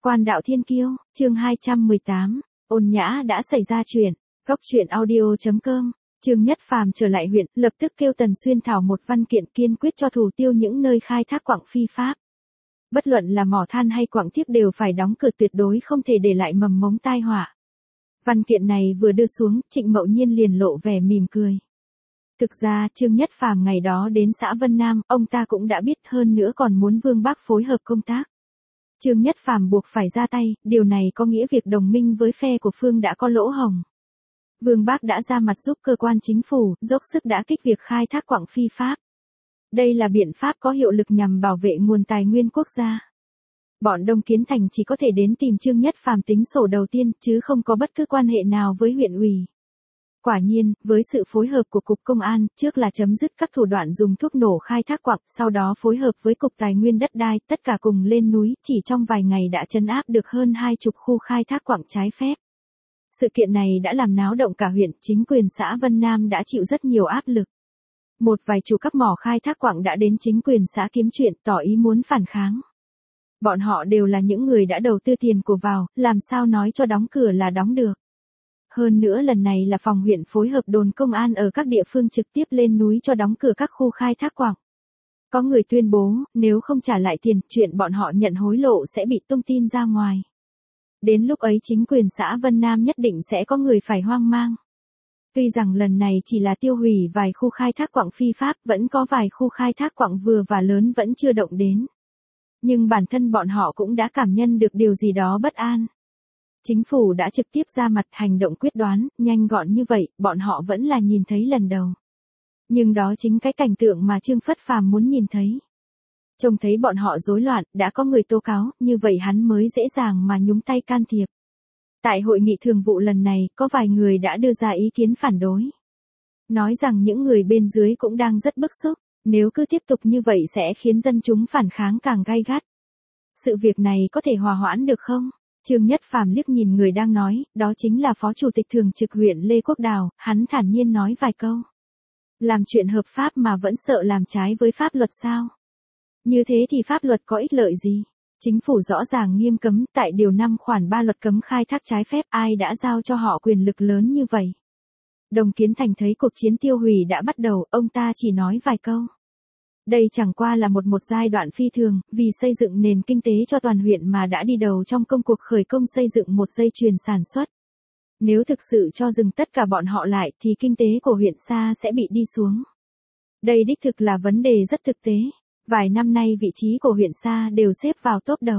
Quan đạo thiên kiêu, chương 218, Ôn Nhã đã xảy ra chuyện. Góc truyện audio.com. Trương Nhất Phàm trở lại huyện, lập tức kêu Tần Xuyên thảo một văn kiện kiên quyết cho thủ tiêu những nơi khai thác quặng phi pháp. Bất luận là mỏ than hay quặng thiếc đều phải đóng cửa, tuyệt đối không thể để lại mầm mống tai họa. Văn kiện này vừa đưa xuống, Trịnh Mậu Nhiên liền lộ vẻ mỉm cười. Thực ra, Trương Nhất Phàm ngày đó đến xã Vân Nam, ông ta cũng đã biết, hơn nữa còn muốn Vương Bác phối hợp công tác. Trương Nhất Phàm buộc phải ra tay, điều này có nghĩa việc đồng minh với phe của Phương đã có lỗ hổng. Vương Bác đã ra mặt giúp cơ quan chính phủ, dốc sức đả kích việc khai thác quặng phi pháp. Đây là biện pháp có hiệu lực nhằm bảo vệ nguồn tài nguyên quốc gia. Bọn Đông Kiến Thành chỉ có thể đến tìm Trương Nhất Phàm tính sổ đầu tiên, chứ không có bất cứ quan hệ nào với huyện ủy. Quả nhiên, với sự phối hợp của Cục Công an, trước là chấm dứt các thủ đoạn dùng thuốc nổ khai thác quặng, sau đó phối hợp với Cục Tài nguyên đất đai, tất cả cùng lên núi, chỉ trong vài ngày đã trấn áp được hơn 20 khu khai thác quặng trái phép. Sự kiện này đã làm náo động cả huyện, chính quyền xã Vân Nam đã chịu rất nhiều áp lực. Một vài chủ các mỏ khai thác quặng đã đến chính quyền xã kiếm chuyện, tỏ ý muốn phản kháng. Bọn họ đều là những người đã đầu tư tiền của vào, làm sao nói cho đóng cửa là đóng được. Hơn nữa lần này là phòng huyện phối hợp đồn công an ở các địa phương trực tiếp lên núi cho đóng cửa các khu khai thác quặng. Có người tuyên bố, nếu không trả lại tiền, chuyện bọn họ nhận hối lộ sẽ bị tung tin ra ngoài. Đến lúc ấy chính quyền xã Vân Nam nhất định sẽ có người phải hoang mang. Tuy rằng lần này chỉ là tiêu hủy vài khu khai thác quặng phi pháp, vẫn có vài khu khai thác quặng vừa và lớn vẫn chưa động đến. Nhưng bản thân bọn họ cũng đã cảm nhận được điều gì đó bất an. Chính phủ đã trực tiếp ra mặt hành động quyết đoán, nhanh gọn như vậy, bọn họ vẫn là nhìn thấy lần đầu. Nhưng đó chính cái cảnh tượng mà Trương Phất Phàm muốn nhìn thấy. Trông thấy bọn họ rối loạn, đã có người tố cáo, như vậy hắn mới dễ dàng mà nhúng tay can thiệp. Tại hội nghị thường vụ lần này, có vài người đã đưa ra ý kiến phản đối. Nói rằng những người bên dưới cũng đang rất bức xúc, nếu cứ tiếp tục như vậy sẽ khiến dân chúng phản kháng càng gay gắt. Sự việc này có thể hòa hoãn được không? Trương Nhất Phàm liếc nhìn người đang nói, đó chính là Phó Chủ tịch Thường trực huyện Lê Quốc Đào, hắn thản nhiên nói vài câu. Làm chuyện hợp pháp mà vẫn sợ làm trái với pháp luật sao? Như thế thì pháp luật có ích lợi gì? Chính phủ rõ ràng nghiêm cấm, tại điều 5 khoản 3 luật cấm khai thác trái phép, ai đã giao cho họ quyền lực lớn như vậy? Đồng Kiến Thành thấy cuộc chiến tiêu hủy đã bắt đầu, ông ta chỉ nói vài câu. Đây chẳng qua là một giai đoạn phi thường, vì xây dựng nền kinh tế cho toàn huyện mà đã đi đầu trong công cuộc khởi công xây dựng một dây chuyền sản xuất. Nếu thực sự cho dừng tất cả bọn họ lại thì kinh tế của huyện Sa sẽ bị đi xuống. Đây đích thực là vấn đề rất thực tế. Vài năm nay vị trí của huyện Sa đều xếp vào top đầu.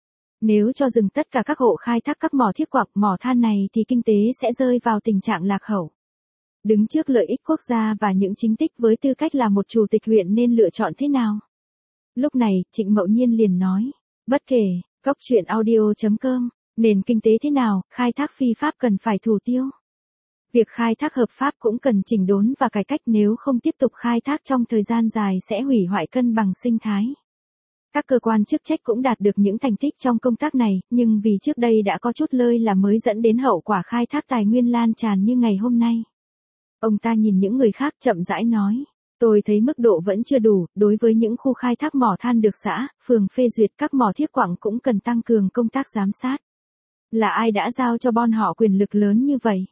Nếu cho dừng tất cả các hộ khai thác các mỏ thiếc quặng, mỏ than này thì kinh tế sẽ rơi vào tình trạng lạc hậu. Đứng trước lợi ích quốc gia và những chính tích với tư cách là một chủ tịch huyện nên lựa chọn thế nào? Lúc này, Trịnh Mậu Nhiên liền nói, bất kể, góc truyện audio.com, nền kinh tế thế nào, khai thác phi pháp cần phải thủ tiêu. Việc khai thác hợp pháp cũng cần chỉnh đốn và cải cách, nếu không tiếp tục khai thác trong thời gian dài sẽ hủy hoại cân bằng sinh thái. Các cơ quan chức trách cũng đạt được những thành tích trong công tác này, nhưng vì trước đây đã có chút lơi là mới dẫn đến hậu quả khai thác tài nguyên lan tràn như ngày hôm nay. Ông ta nhìn những người khác chậm rãi nói, tôi thấy mức độ vẫn chưa đủ, đối với những khu khai thác mỏ than được xã, phường phê duyệt, các mỏ thiếc quặng cũng cần tăng cường công tác giám sát. Là ai đã giao cho bọn họ quyền lực lớn như vậy?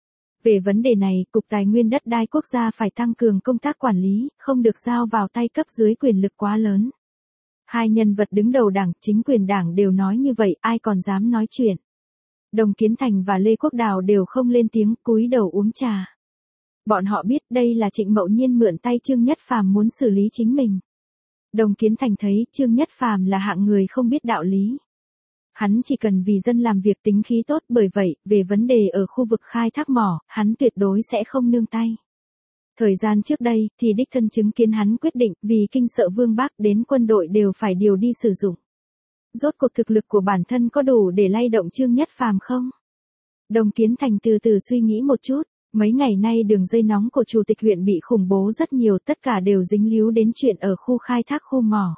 Về vấn đề này, Cục Tài nguyên đất đai quốc gia phải tăng cường công tác quản lý, không được giao vào tay cấp dưới quyền lực quá lớn. Hai nhân vật đứng đầu đảng, chính quyền đảng đều nói như vậy, ai còn dám nói chuyện. Đồng Kiến Thành và Lê Quốc Đào đều không lên tiếng, cúi đầu uống trà. Bọn họ biết đây là Trịnh Mậu Nhiên mượn tay Trương Nhất Phàm muốn xử lý chính mình. Đồng Kiến Thành thấy Trương Nhất Phàm là hạng người không biết đạo lý. Hắn chỉ cần vì dân làm việc, tính khí tốt, bởi vậy, về vấn đề ở khu vực khai thác mỏ, hắn tuyệt đối sẽ không nương tay. Thời gian trước đây, thì đích thân chứng kiến hắn quyết định, vì kinh sợ Vương Bác đến quân đội đều phải điều đi sử dụng. Rốt cuộc thực lực của bản thân có đủ để lay động Trương Nhất Phàm không? Đồng Kiến Thành từ từ suy nghĩ một chút. Mấy ngày nay đường dây nóng của chủ tịch huyện bị khủng bố rất nhiều, tất cả đều dính líu đến chuyện ở khu khai thác khu mỏ.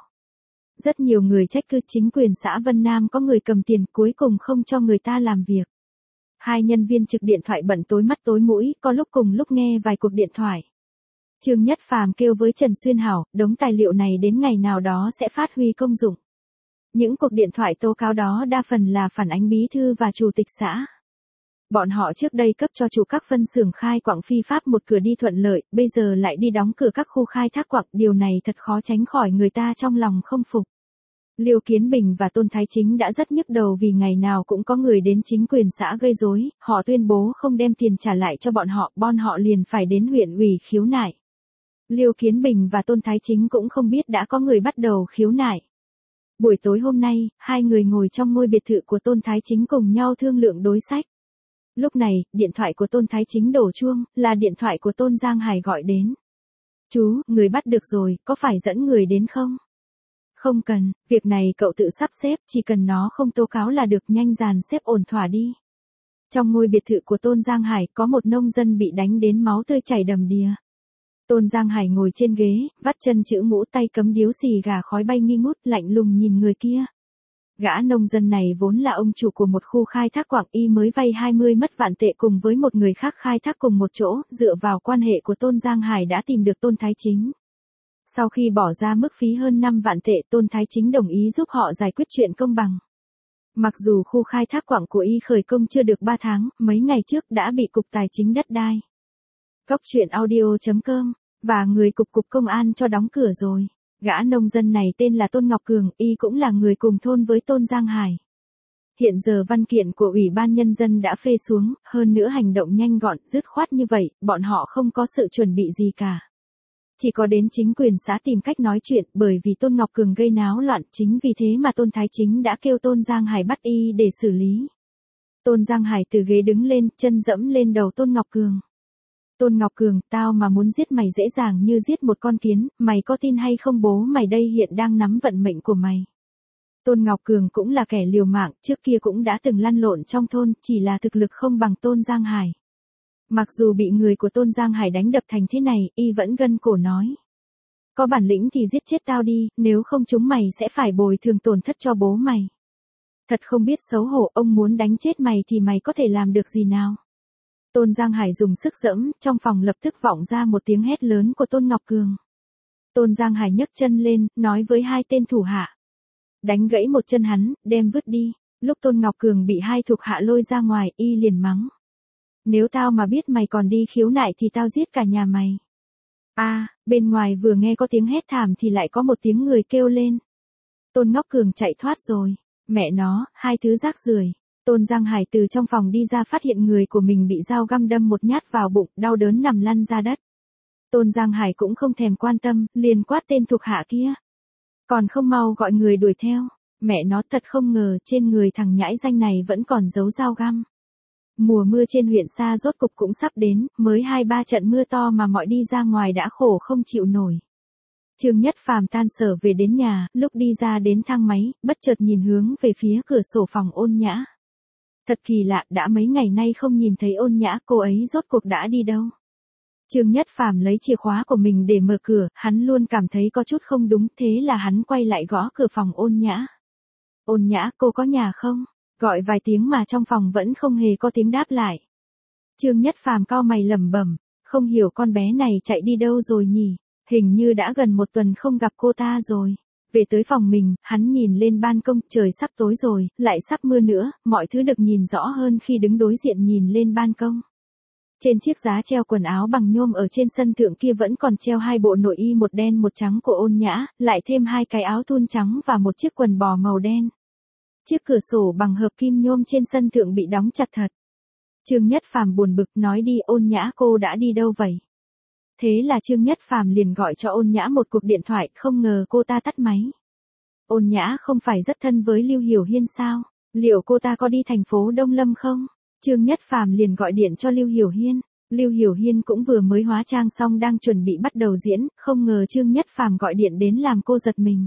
Rất nhiều người trách cứ chính quyền xã Vân Nam có người cầm tiền, cuối cùng không cho người ta làm việc. Hai nhân viên trực điện thoại bận tối mắt tối mũi, có lúc cùng lúc nghe vài cuộc điện thoại. Trương Nhất Phàm kêu với Trần Xuyên Hảo, đống tài liệu này đến ngày nào đó sẽ phát huy công dụng. Những cuộc điện thoại tố cáo đó đa phần là phản ánh bí thư và chủ tịch xã. Bọn họ trước đây cấp cho chủ các phân xưởng khai quặng phi pháp một cửa đi thuận lợi, bây giờ lại đi đóng cửa các khu khai thác quặng, điều này thật khó tránh khỏi người ta trong lòng không phục. Liêu Kiến Bình và Tôn Thái Chính đã rất nhức đầu vì ngày nào cũng có người đến chính quyền xã gây rối, họ tuyên bố không đem tiền trả lại cho bọn họ liền phải đến huyện ủy khiếu nại. Liêu Kiến Bình và Tôn Thái Chính cũng không biết đã có người bắt đầu khiếu nại. Buổi tối hôm nay, hai người ngồi trong ngôi biệt thự của Tôn Thái Chính cùng nhau thương lượng đối sách. Lúc này, điện thoại của Tôn Thái Chính đổ chuông, là điện thoại của Tôn Giang Hải gọi đến. Chú, người bắt được rồi, có phải dẫn người đến không? Không cần, việc này cậu tự sắp xếp, chỉ cần nó không tố cáo là được, nhanh dàn xếp ổn thỏa đi. Trong ngôi biệt thự của Tôn Giang Hải có một nông dân bị đánh đến máu tươi chảy đầm đìa. Tôn Giang Hải ngồi trên ghế, vắt chân chữ ngũ, tay cấm điếu xì gà, khói bay nghi ngút, lạnh lùng nhìn người kia. Gã nông dân này vốn là ông chủ của một khu khai thác quặng, y mới vay 20 mất vạn tệ cùng với một người khác khai thác cùng một chỗ, dựa vào quan hệ của Tôn Giang Hải đã tìm được Tôn Thái Chính. Sau khi bỏ ra mức phí hơn 5 vạn tệ, Tôn Thái Chính đồng ý giúp họ giải quyết chuyện công bằng. Mặc dù khu khai thác quặng của y khởi công chưa được 3 tháng, mấy ngày trước đã bị Cục Tài chính đất đai. Góc truyện audio.com, và người cục công an cho đóng cửa rồi. Gã nông dân này tên là Tôn Ngọc Cường, y cũng là người cùng thôn với Tôn Giang Hải. Hiện giờ văn kiện của Ủy ban Nhân dân đã phê xuống, hơn nữa hành động nhanh gọn, dứt khoát như vậy, bọn họ không có sự chuẩn bị gì cả. Chỉ có đến chính quyền xã tìm cách nói chuyện, bởi vì Tôn Ngọc Cường gây náo loạn, chính vì thế mà Tôn Thái Chính đã kêu Tôn Giang Hải bắt y để xử lý. Tôn Giang Hải từ ghế đứng lên, chân dẫm lên đầu Tôn Ngọc Cường. Tôn Ngọc Cường, tao mà muốn giết mày dễ dàng như giết một con kiến, mày có tin hay không, bố mày đây hiện đang nắm vận mệnh của mày. Tôn Ngọc Cường cũng là kẻ liều mạng, trước kia cũng đã từng lăn lộn trong thôn, chỉ là thực lực không bằng Tôn Giang Hải. Mặc dù bị người của Tôn Giang Hải đánh đập thành thế này, y vẫn gân cổ nói. Có bản lĩnh thì giết chết tao đi, nếu không chúng mày sẽ phải bồi thường tổn thất cho bố mày. Thật không biết xấu hổ, ông muốn đánh chết mày thì mày có thể làm được gì nào? Tôn Giang Hải dùng sức giẫm, trong phòng lập tức vọng ra một tiếng hét lớn của Tôn Ngọc Cường. Tôn Giang Hải nhấc chân lên, nói với hai tên thủ hạ. Đánh gãy một chân hắn, đem vứt đi. Lúc Tôn Ngọc Cường bị hai thuộc hạ lôi ra ngoài, y liền mắng. Nếu tao mà biết mày còn đi khiếu nại thì tao giết cả nhà mày. Bên ngoài vừa nghe có tiếng hét thảm thì lại có một tiếng người kêu lên. Tôn Ngọc Cường chạy thoát rồi. Mẹ nó, hai thứ rác rưởi. Tôn Giang Hải từ trong phòng đi ra phát hiện người của mình bị dao găm đâm một nhát vào bụng, đau đớn nằm lăn ra đất. Tôn Giang Hải cũng không thèm quan tâm, liền quát tên thuộc hạ kia. Còn không mau gọi người đuổi theo. Mẹ nó, thật không ngờ trên người thằng nhãi danh này vẫn còn giấu dao găm. Mùa mưa trên huyện Sa rốt cục cũng sắp đến, mới 2-3 trận mưa to mà mọi đi ra ngoài đã khổ không chịu nổi. Trương Nhất Phàm tan sở về đến nhà, lúc đi ra đến thang máy, bất chợt nhìn hướng về phía cửa sổ phòng Ôn Nhã. Thật kỳ lạ, đã mấy ngày nay không nhìn thấy Ôn Nhã, cô ấy rốt cuộc đã đi đâu? Trương Nhất Phàm lấy chìa khóa của mình để mở cửa, hắn luôn cảm thấy có chút không đúng, thế là hắn quay lại gõ cửa phòng Ôn Nhã. Ôn Nhã, cô có nhà không? Gọi vài tiếng mà trong phòng vẫn không hề có tiếng đáp lại. Trương Nhất Phàm cau mày lẩm bẩm, không hiểu con bé này chạy đi đâu rồi nhỉ, hình như đã gần 1 tuần không gặp cô ta rồi. Về tới phòng mình, hắn nhìn lên ban công, trời sắp tối rồi, lại sắp mưa nữa, mọi thứ được nhìn rõ hơn khi đứng đối diện nhìn lên ban công. Trên chiếc giá treo quần áo bằng nhôm ở trên sân thượng kia vẫn còn treo 2 bộ nội y, một đen một trắng của Ôn Nhã, lại thêm 2 cái áo thun trắng và một chiếc quần bò màu đen. Chiếc cửa sổ bằng hợp kim nhôm trên sân thượng bị đóng chặt thật. Trương Nhất Phàm buồn bực nói đi, Ôn Nhã cô đã đi đâu vậy? Thế là Trương Nhất Phàm liền gọi cho Ôn Nhã một cuộc điện thoại, không ngờ cô ta tắt máy. Ôn Nhã không phải rất thân với Lưu Hiểu Hiên sao? Liệu cô ta có đi thành phố Đông Lâm không? Trương Nhất Phàm liền gọi điện cho Lưu Hiểu Hiên. Lưu Hiểu Hiên cũng vừa mới hóa trang xong đang chuẩn bị bắt đầu diễn, không ngờ Trương Nhất Phàm gọi điện đến làm cô giật mình.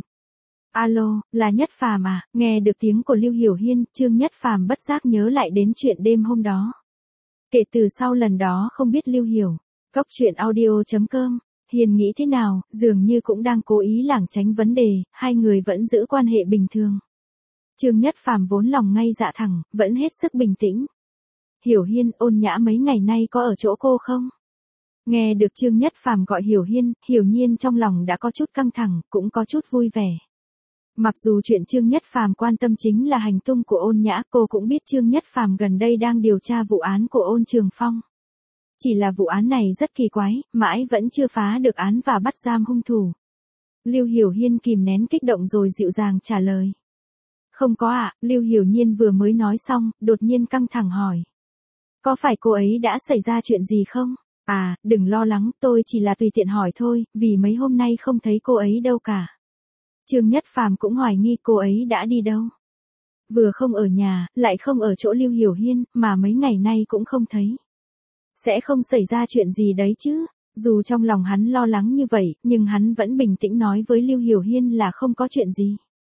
Alo, là Nhất Phàm à? Nghe được tiếng của Lưu Hiểu Hiên, Trương Nhất Phàm bất giác nhớ lại đến chuyện đêm hôm đó. Kể từ sau lần đó không biết Lưu Hiểu. Góc truyện audio.com, Hiền nghĩ thế nào, dường như cũng đang cố ý lảng tránh vấn đề, hai người vẫn giữ quan hệ bình thường. Trương Nhất Phàm vốn lòng ngay dạ thẳng, vẫn hết sức bình tĩnh. Hiểu Hiên, Ôn Nhã mấy ngày nay có ở chỗ cô không? Nghe được Trương Nhất Phàm gọi Hiểu Hiên, Hiểu Nhiên trong lòng đã có chút căng thẳng, cũng có chút vui vẻ. Mặc dù chuyện Trương Nhất Phàm quan tâm chính là hành tung của Ôn Nhã, cô cũng biết Trương Nhất Phàm gần đây đang điều tra vụ án của Ôn Trường Phong. Chỉ là vụ án này rất kỳ quái, mãi vẫn chưa phá được án và bắt giam hung thủ. Lưu Hiểu Hiên kìm nén kích động rồi dịu dàng trả lời. Không có ạ, Lưu Hiểu Nhiên vừa mới nói xong, đột nhiên căng thẳng hỏi. Có phải cô ấy đã xảy ra chuyện gì không? À, đừng lo lắng, tôi chỉ là tùy tiện hỏi thôi, vì mấy hôm nay không thấy cô ấy đâu cả. Trương Nhất Phàm cũng hoài nghi cô ấy đã đi đâu. Vừa không ở nhà, lại không ở chỗ Lưu Hiểu Hiên, mà mấy ngày nay cũng không thấy. Sẽ không xảy ra chuyện gì đấy chứ. Dù trong lòng hắn lo lắng như vậy, nhưng hắn vẫn bình tĩnh nói với Lưu Hiểu Hiên là không có chuyện gì.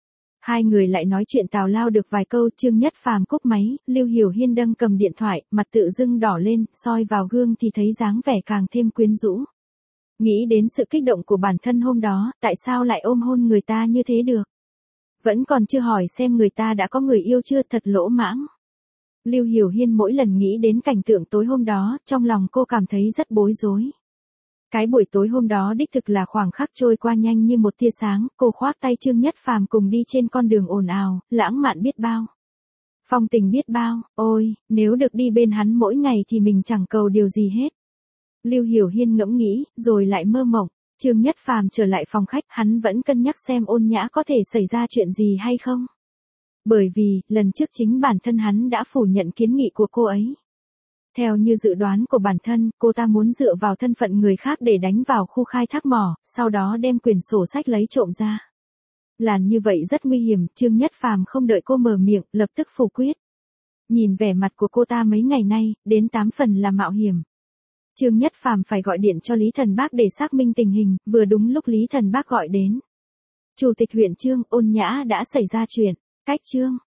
Hai người lại nói chuyện tào lao được vài câu, Trương Nhất Phàm cúp máy, Lưu Hiểu Hiên đang cầm điện thoại, mặt tự dưng đỏ lên, soi vào gương thì thấy dáng vẻ càng thêm quyến rũ. Nghĩ đến sự kích động của bản thân hôm đó, tại sao lại ôm hôn người ta như thế được? Vẫn còn chưa hỏi xem người ta đã có người yêu chưa, thật lỗ mãng. Lưu Hiểu Hiên mỗi lần nghĩ đến cảnh tượng tối hôm đó, trong lòng cô cảm thấy rất bối rối. Cái buổi tối hôm đó đích thực là khoảng khắc trôi qua nhanh như một tia sáng, cô khoác tay Trương Nhất Phàm cùng đi trên con đường ồn ào, lãng mạn biết bao. Phong tình biết bao, ôi, nếu được đi bên hắn mỗi ngày thì mình chẳng cầu điều gì hết. Lưu Hiểu Hiên ngẫm nghĩ, rồi lại mơ mộng. Trương Nhất Phàm trở lại phòng khách, hắn vẫn cân nhắc xem Ôn Nhã có thể xảy ra chuyện gì hay không. Bởi vì, lần trước chính bản thân hắn đã phủ nhận kiến nghị của cô ấy. Theo như dự đoán của bản thân, cô ta muốn dựa vào thân phận người khác để đánh vào khu khai thác mỏ, sau đó đem quyển sổ sách lấy trộm ra. Làm như vậy rất nguy hiểm, Trương Nhất Phàm không đợi cô mở miệng, lập tức phủ quyết. Nhìn vẻ mặt của cô ta mấy ngày nay, đến 8 phần là mạo hiểm. Trương Nhất Phàm phải gọi điện cho Lý Thần Bác để xác minh tình hình, vừa đúng lúc Lý Thần Bác gọi đến. Chủ tịch huyện Trương, Ôn Nhã đã xảy ra chuyện. Cách Trương